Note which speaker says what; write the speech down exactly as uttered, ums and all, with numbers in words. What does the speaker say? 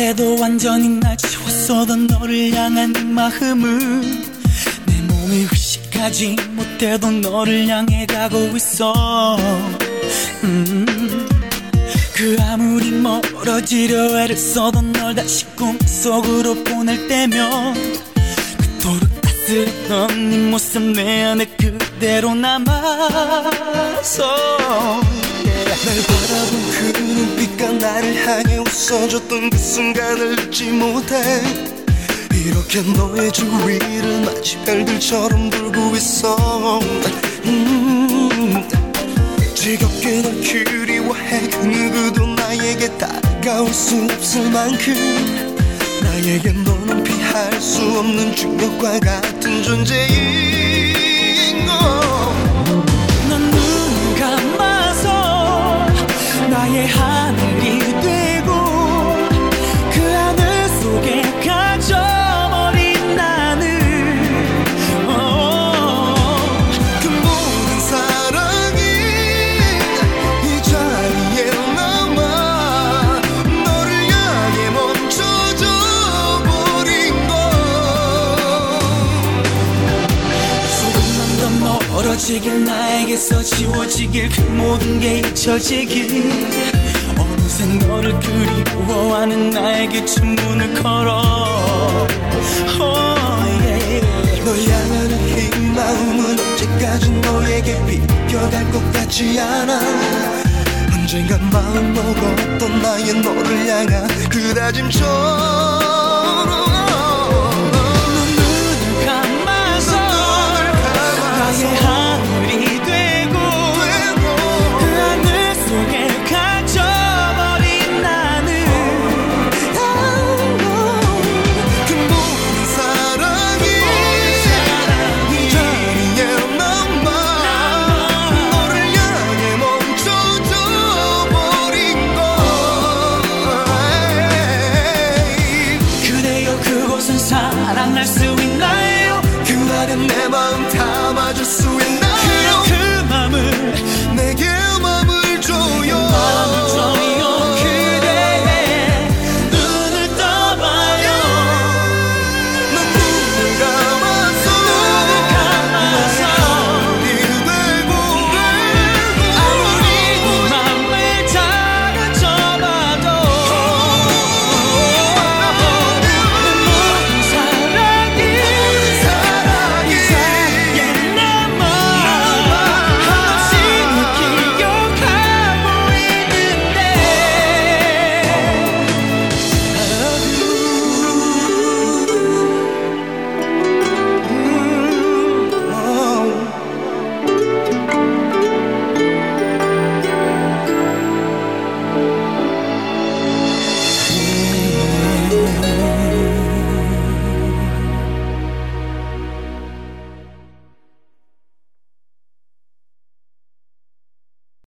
Speaker 1: 그때도 완전히 날 지웠었던 너를 향한 이 마음은 내 몸이 의식하지 못해도 너를 향해 가고 있어. 음. 그 아무리 멀어지려 애를 써던 널 다시 꿈속으로 보낼 때면 그토록 따스했던 네 모습 내 안에 그대로 남아서
Speaker 2: 날 바라본 그 눈빛과 나를 향해 웃어줬던 그 순간을 잊지 못해. 이렇게 너의 주위를 마치 별들처럼 돌고 있어. 음, 지겹게 널 그리워해. 그 누구도 나에게 다가올 수 없을 만큼 나에게 너는 피할 수 없는 중력과 같은 존재인 걸.
Speaker 1: 넌 눈 감아서 나의 하늘이 되고 그 하늘 속에 갇혀버린 나는
Speaker 2: 어, 그 모든 사랑이 이 자리에 남아 너를 향해 멈춰져 버린 걸.
Speaker 1: 조금만 더 멀어지길 나에게서 지워지길 그 모든 게 잊혀지길 어느새 너를 그리워하는 나에게 주문을 걸어. oh, yeah.
Speaker 2: 널 향하는 이 마음은 언제까지 너에게 비껴갈 것 같지 않아. 언젠간 마음 먹었던 나의 너를 향한 그 다짐처럼
Speaker 1: 눈을 감아서 나의 하늘이 되고 그 하늘 속에 갇혀버린 나는
Speaker 2: 그 모든 사랑이 이 자리에 남아 너를 향해 멈춰져 버린 걸.
Speaker 1: 그대여 그곳은 사랑할 수 있나요?
Speaker 2: 그 안에 내 마음 담아줄 수 있나요?